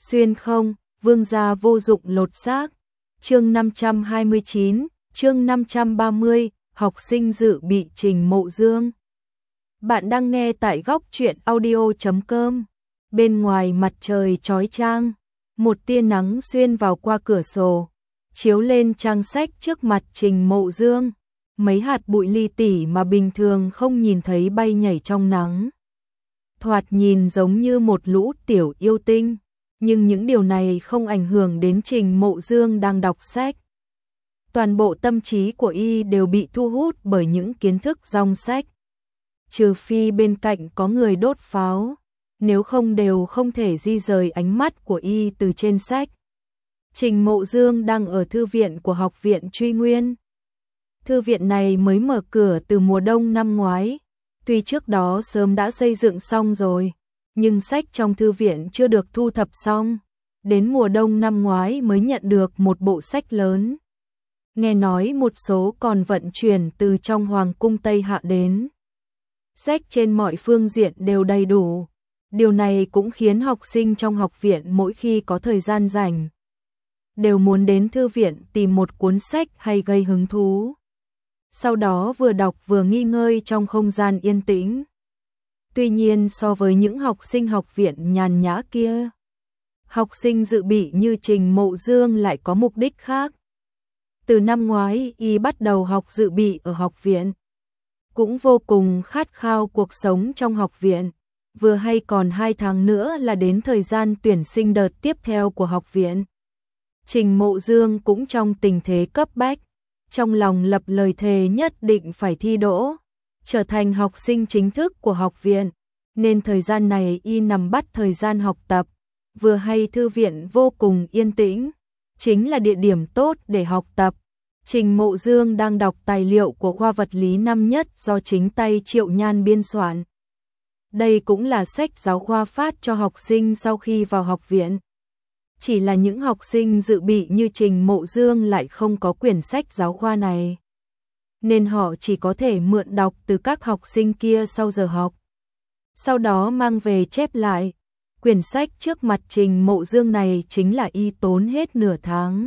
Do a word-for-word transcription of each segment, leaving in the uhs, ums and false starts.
Xuyên không, vương gia vô dụng lột xác. Chương năm trăm hai mươi chín, chương năm trăm ba mươi, học sinh dự bị Trình Mộ Dương. Bạn đang nghe tại góc truyện audio chấm com. Bên ngoài mặt trời chói chang, một tia nắng xuyên vào qua cửa sổ, chiếu lên trang sách trước mặt Trình Mộ Dương. Mấy hạt bụi li tỉ mà bình thường không nhìn thấy bay nhảy trong nắng. Thoạt nhìn giống như một lũ tiểu yêu tinh, nhưng những điều này không ảnh hưởng đến Trình Mộ Dương đang đọc sách. Toàn bộ tâm trí của y đều bị thu hút bởi những kiến thức trong sách. Trừ phi bên cạnh có người đốt pháo, nếu không đều không thể di rời ánh mắt của y từ trên sách. Trình Mộ Dương đang ở thư viện của Học viện Truy Nguyên. Thư viện này mới mở cửa từ mùa đông năm ngoái, tuy trước đó sớm đã xây dựng xong rồi, nhưng sách trong thư viện chưa được thu thập xong, đến mùa đông năm ngoái mới nhận được một bộ sách lớn. Nghe nói một số còn vận chuyển từ trong Hoàng cung Tây Hạ đến. Sách trên mọi phương diện đều đầy đủ, điều này cũng khiến học sinh trong học viện mỗi khi có thời gian rảnh đều muốn đến thư viện tìm một cuốn sách hay gây hứng thú. Sau đó vừa đọc vừa nghỉ ngơi trong không gian yên tĩnh. Tuy nhiên so với những học sinh học viện nhàn nhã kia, học sinh dự bị như Trình Mộ Dương lại có mục đích khác. Từ năm ngoái y bắt đầu học dự bị ở học viện, cũng vô cùng khát khao cuộc sống trong học viện, vừa hay còn hai tháng nữa là đến thời gian tuyển sinh đợt tiếp theo của học viện. Trình Mộ Dương cũng trong tình thế cấp bách, trong lòng lập lời thề nhất định phải thi đỗ, trở thành học sinh chính thức của học viện, nên thời gian này y nằm bắt thời gian học tập, vừa hay thư viện vô cùng yên tĩnh, chính là địa điểm tốt để học tập. Trình Mộ Dương đang đọc tài liệu của khoa vật lý năm nhất do chính tay Triệu Nhan biên soạn. Đây cũng là sách giáo khoa phát cho học sinh sau khi vào học viện. Chỉ là những học sinh dự bị như Trình Mộ Dương lại không có quyển sách giáo khoa này, nên họ chỉ có thể mượn đọc từ các học sinh kia sau giờ học, sau đó mang về chép lại. Quyển sách trước mặt Trình Mộ Dương này chính là y tốn hết nửa tháng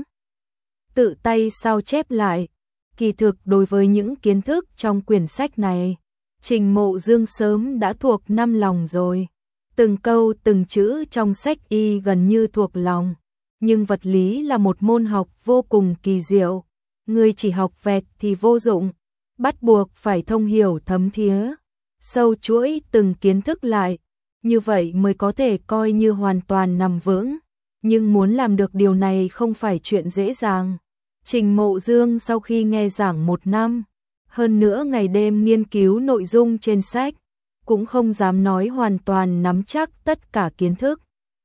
tự tay sao chép lại. Kỳ thực đối với những kiến thức trong quyển sách này, Trình Mộ Dương sớm đã thuộc năm lòng rồi. Từng câu từng chữ trong sách y gần như thuộc lòng, nhưng vật lý là một môn học vô cùng kỳ diệu, người chỉ học vẹt thì vô dụng, bắt buộc phải thông hiểu thấm thía, sâu chuỗi từng kiến thức lại, như vậy mới có thể coi như hoàn toàn nằm vững, nhưng muốn làm được điều này không phải chuyện dễ dàng. Trình Mộ Dương sau khi nghe giảng một năm, hơn nữa ngày đêm nghiên cứu nội dung trên sách, cũng không dám nói hoàn toàn nắm chắc tất cả kiến thức.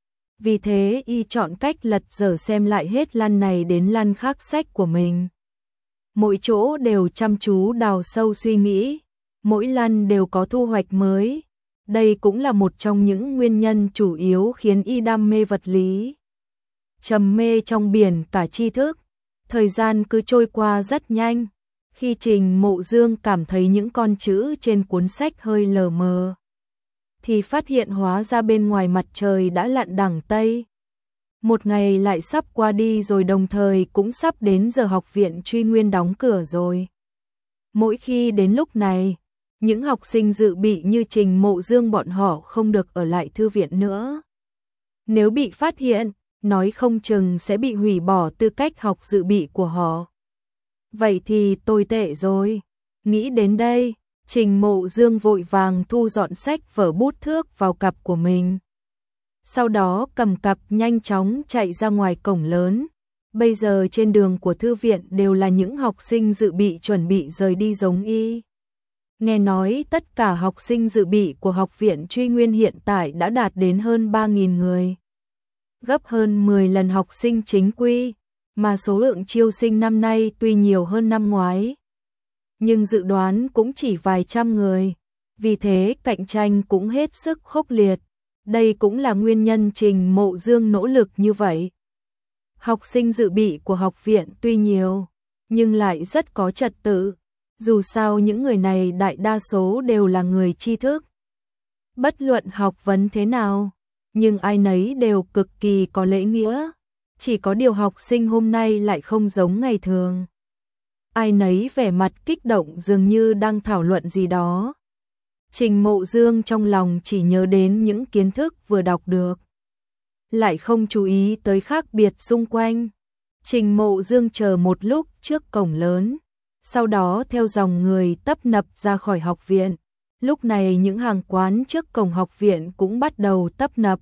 Vì thế y chọn cách lật dở xem lại hết lăn này đến lăn khác sách của mình. Mỗi chỗ đều chăm chú đào sâu suy nghĩ, mỗi lăn đều có thu hoạch mới. Đây cũng là một trong những nguyên nhân chủ yếu khiến y đam mê vật lý. Trầm mê trong biển cả tri thức, thời gian cứ trôi qua rất nhanh. Khi Trình Mộ Dương cảm thấy những con chữ trên cuốn sách hơi lờ mờ, thì phát hiện hóa ra bên ngoài mặt trời đã lặn đằng Tây. Một ngày lại sắp qua đi rồi, đồng thời cũng sắp đến giờ học viện Truy Nguyên đóng cửa rồi. Mỗi khi đến lúc này, những học sinh dự bị như Trình Mộ Dương bọn họ không được ở lại thư viện nữa. Nếu bị phát hiện, nói không chừng sẽ bị hủy bỏ tư cách học dự bị của họ. Vậy thì tồi tệ rồi. Nghĩ đến đây, Trình Mộ Dương vội vàng thu dọn sách vở bút thước vào cặp của mình. Sau đó cầm cặp nhanh chóng chạy ra ngoài cổng lớn. Bây giờ trên đường của thư viện đều là những học sinh dự bị chuẩn bị rời đi giống y. Nghe nói tất cả học sinh dự bị của Học viện Truy Nguyên hiện tại đã đạt đến hơn ba nghìn người. Gấp hơn mười lần học sinh chính quy. Mà số lượng chiêu sinh năm nay tuy nhiều hơn năm ngoái, nhưng dự đoán cũng chỉ vài trăm người, vì thế cạnh tranh cũng hết sức khốc liệt. Đây cũng là nguyên nhân Trình Mộ Dương nỗ lực như vậy. Học sinh dự bị của học viện tuy nhiều, nhưng lại rất có trật tự, dù sao những người này đại đa số đều là người tri thức. Bất luận học vấn thế nào, nhưng ai nấy đều cực kỳ có lễ nghĩa. Chỉ có điều học sinh hôm nay lại không giống ngày thường. Ai nấy vẻ mặt kích động dường như đang thảo luận gì đó. Trình Mộ Dương trong lòng chỉ nhớ đến những kiến thức vừa đọc được, lại không chú ý tới khác biệt xung quanh. Trình Mộ Dương chờ một lúc trước cổng lớn, sau đó theo dòng người tấp nập ra khỏi học viện. Lúc này những hàng quán trước cổng học viện cũng bắt đầu tấp nập.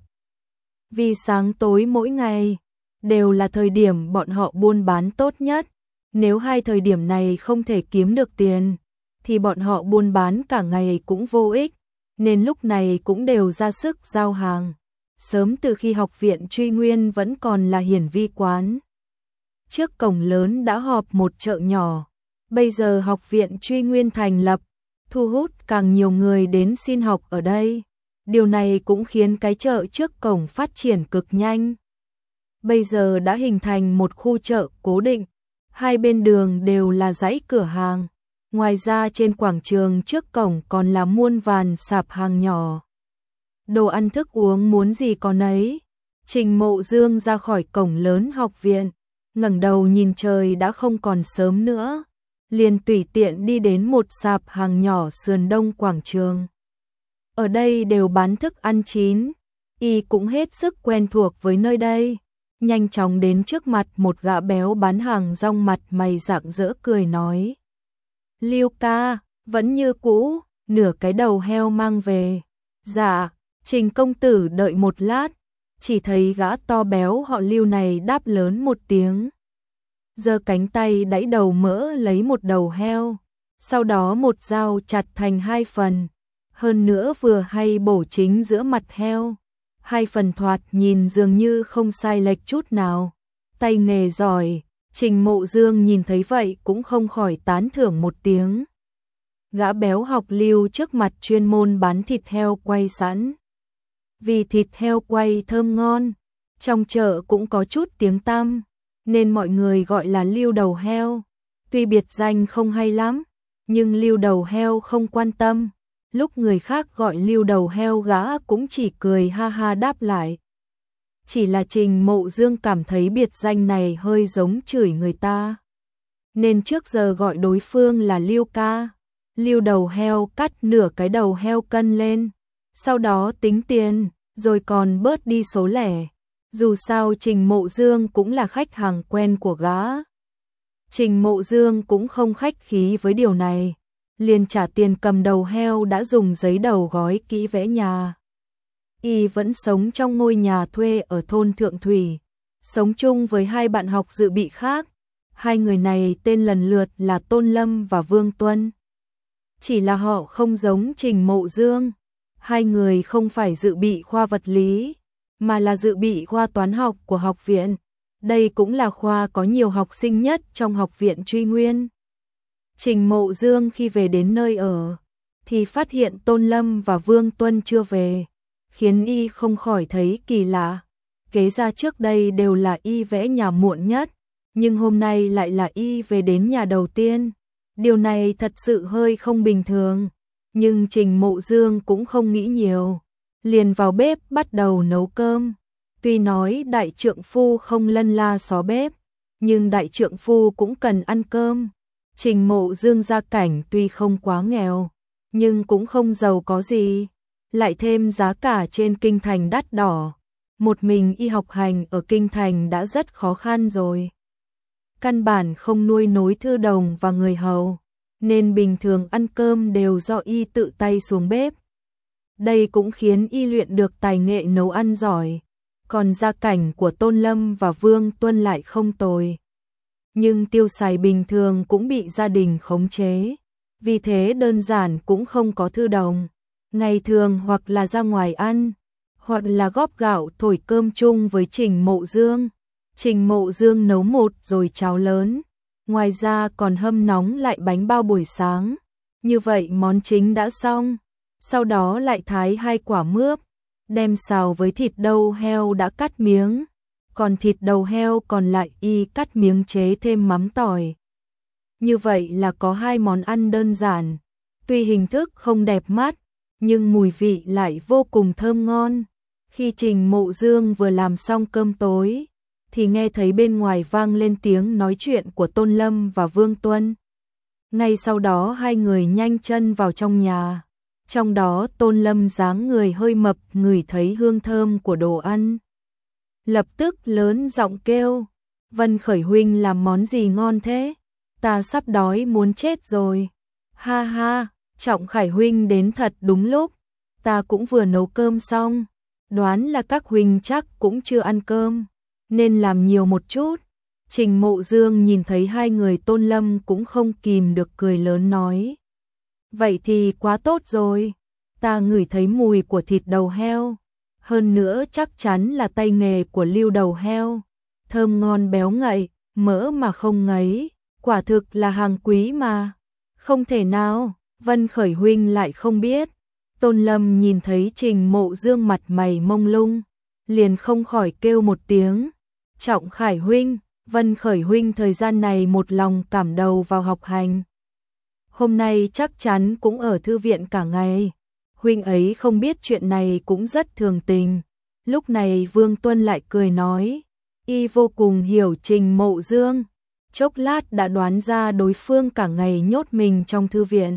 Vì sáng tối mỗi ngày đều là thời điểm bọn họ buôn bán tốt nhất. Nếu hai thời điểm này không thể kiếm được tiền, thì bọn họ buôn bán cả ngày cũng vô ích, nên lúc này cũng đều ra sức giao hàng. Sớm từ khi học viện Truy Nguyên vẫn còn là hiển vi quán, trước cổng lớn đã họp một chợ nhỏ. Bây giờ học viện Truy Nguyên thành lập, thu hút càng nhiều người đến xin học ở đây. Điều này cũng khiến cái chợ trước cổng phát triển cực nhanh. Bây giờ đã hình thành một khu chợ cố định, hai bên đường đều là dãy cửa hàng. Ngoài ra trên quảng trường trước cổng còn là muôn vàn sạp hàng nhỏ. Đồ ăn thức uống muốn gì có nấy. Trình Mộ Dương ra khỏi cổng lớn học viện, ngẩng đầu nhìn trời đã không còn sớm nữa, liền tùy tiện đi đến một sạp hàng nhỏ sườn đông quảng trường. Ở đây đều bán thức ăn chín, y cũng hết sức quen thuộc với nơi đây. Nhanh chóng đến trước mặt một gã béo bán hàng rong, mặt mày rạng rỡ cười nói: Lưu ca, vẫn như cũ, nửa cái đầu heo mang về. Dạ, Trình công tử đợi một lát. Chỉ thấy gã to béo họ Lưu này đáp lớn một tiếng, giơ cánh tay đẩy đầu mỡ lấy một đầu heo, sau đó một dao chặt thành hai phần, hơn nữa vừa hay bổ chính giữa mặt heo. Hai phần thoạt nhìn dường như không sai lệch chút nào. Tay nghề giỏi. Trình Mộ Dương nhìn thấy vậy cũng không khỏi tán thưởng một tiếng. Gã béo học Lưu trước mặt chuyên môn bán thịt heo quay sẵn. Vì thịt heo quay thơm ngon, trong chợ cũng có chút tiếng tăm, nên mọi người gọi là Lưu đầu heo. Tuy biệt danh không hay lắm, nhưng Lưu đầu heo không quan tâm. Lúc người khác gọi Lưu đầu heo gã cũng chỉ cười ha ha đáp lại. Chỉ là Trình Mộ Dương cảm thấy biệt danh này hơi giống chửi người ta, nên trước giờ gọi đối phương là Lưu ca. Lưu đầu heo cắt nửa cái đầu heo cân lên, sau đó tính tiền, rồi còn bớt đi số lẻ. Dù sao Trình Mộ Dương cũng là khách hàng quen của gã. Trình Mộ Dương cũng không khách khí với điều này, liền trả tiền cầm đầu heo đã dùng giấy đầu gói kỹ vẽ nhà. Y vẫn sống trong ngôi nhà thuê ở thôn Thượng Thủy, sống chung với hai bạn học dự bị khác. Hai người này tên lần lượt là Tôn Lâm và Vương Tuân. Chỉ là họ không giống Trình Mộ Dương. Hai người không phải dự bị khoa vật lý, mà là dự bị khoa toán học của học viện. Đây cũng là khoa có nhiều học sinh nhất trong học viện Truy Nguyên. Trình Mộ Dương khi về đến nơi ở, thì phát hiện Tôn Lâm và Vương Tuân chưa về, khiến y không khỏi thấy kỳ lạ. Kế ra trước đây đều là y vẽ nhà muộn nhất, nhưng hôm nay lại là y về đến nhà đầu tiên. Điều này thật sự hơi không bình thường, nhưng Trình Mộ Dương cũng không nghĩ nhiều, liền vào bếp bắt đầu nấu cơm. Tuy nói đại trượng phu không lân la xó bếp, nhưng đại trượng phu cũng cần ăn cơm. Trình Mộ Dương gia cảnh tuy không quá nghèo, nhưng cũng không giàu có gì, lại thêm giá cả trên kinh thành đắt đỏ. Một mình y học hành ở kinh thành đã rất khó khăn rồi, căn bản không nuôi nối thư đồng và người hầu, nên bình thường ăn cơm đều do y tự tay xuống bếp. Đây cũng khiến y luyện được tài nghệ nấu ăn giỏi. Còn gia cảnh của Tôn Lâm và Vương Tuân lại không tồi, nhưng tiêu xài bình thường cũng bị gia đình khống chế, vì thế đơn giản cũng không có thư đồng. Ngày thường hoặc là ra ngoài ăn, hoặc là góp gạo thổi cơm chung với Trình Mộ Dương. Trình Mộ Dương nấu một rồi cháo lớn, ngoài ra còn hâm nóng lại bánh bao buổi sáng. Như vậy món chính đã xong, sau đó lại thái hai quả mướp, đem xào với thịt đầu heo đã cắt miếng, còn thịt đầu heo còn lại y cắt miếng chế thêm mắm tỏi. Như vậy là có hai món ăn đơn giản, tuy hình thức không đẹp mắt, nhưng mùi vị lại vô cùng thơm ngon. Khi Trình Mộ Dương vừa làm xong cơm tối, thì nghe thấy bên ngoài vang lên tiếng nói chuyện của Tôn Lâm và Vương Tuân. Ngay sau đó hai người nhanh chân vào trong nhà. Trong đó Tôn Lâm dáng người hơi mập, ngửi thấy hương thơm của đồ ăn. Lập tức lớn giọng kêu, Vân Khởi huynh làm món gì ngon thế? Ta sắp đói muốn chết rồi. Ha ha, Trọng Khải huynh đến thật đúng lúc, ta cũng vừa nấu cơm xong. Đoán là các huynh chắc cũng chưa ăn cơm, nên làm nhiều một chút. Trình Mộ Dương nhìn thấy hai người Tôn Lâm cũng không kìm được cười lớn nói. Vậy thì quá tốt rồi, ta ngửi thấy mùi của thịt đầu heo. Hơn nữa chắc chắn là tay nghề của Lưu đầu heo. Thơm ngon béo ngậy, mỡ mà không ngấy, quả thực là hàng quý mà. Không thể nào, Vân Khởi huynh lại không biết. Tôn Lâm nhìn thấy Trình Mộ Dương mặt mày mông lung, liền không khỏi kêu một tiếng. Trọng Khải huynh, Vân Khởi huynh thời gian này một lòng cảm đầu vào học hành. Hôm nay chắc chắn cũng ở thư viện cả ngày. Huynh ấy không biết chuyện này cũng rất thường tình. Lúc này Vương Tuân lại cười nói, y vô cùng hiểu Trình Mộ Dương. Chốc lát đã đoán ra đối phương cả ngày nhốt mình trong thư viện.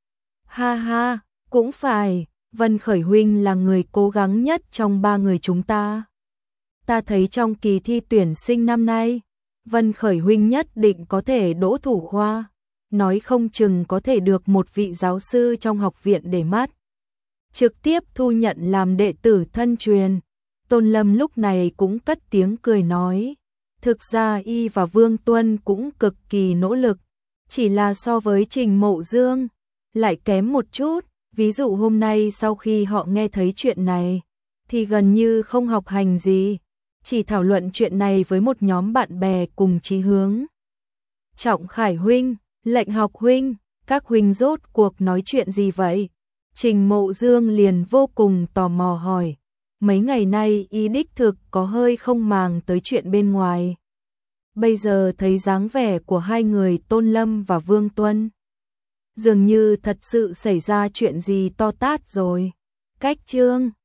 Ha ha, cũng phải, Vân Khởi huynh là người cố gắng nhất trong ba người chúng ta. Ta thấy trong kỳ thi tuyển sinh năm nay, Vân Khởi huynh nhất định có thể đỗ thủ khoa, nói không chừng có thể được một vị giáo sư trong học viện để mắt, trực tiếp thu nhận làm đệ tử thân truyền. Tôn Lâm lúc này cũng cất tiếng cười nói, thực ra y và Vương Tuân cũng cực kỳ nỗ lực, chỉ là so với Trình Mộ Dương lại kém một chút. Ví dụ hôm nay sau khi họ nghe thấy chuyện này, thì gần như không học hành gì, chỉ thảo luận chuyện này với một nhóm bạn bè cùng chí hướng. Trọng Khải huynh, Lệnh Học huynh, các huynh rốt cuộc nói chuyện gì vậy? Trình Mộ Dương liền vô cùng tò mò hỏi. Mấy ngày nay y đích thực có hơi không màng tới chuyện bên ngoài. Bây giờ thấy dáng vẻ của hai người Tôn Lâm và Vương Tuân, dường như thật sự xảy ra chuyện gì to tát rồi. Cách chương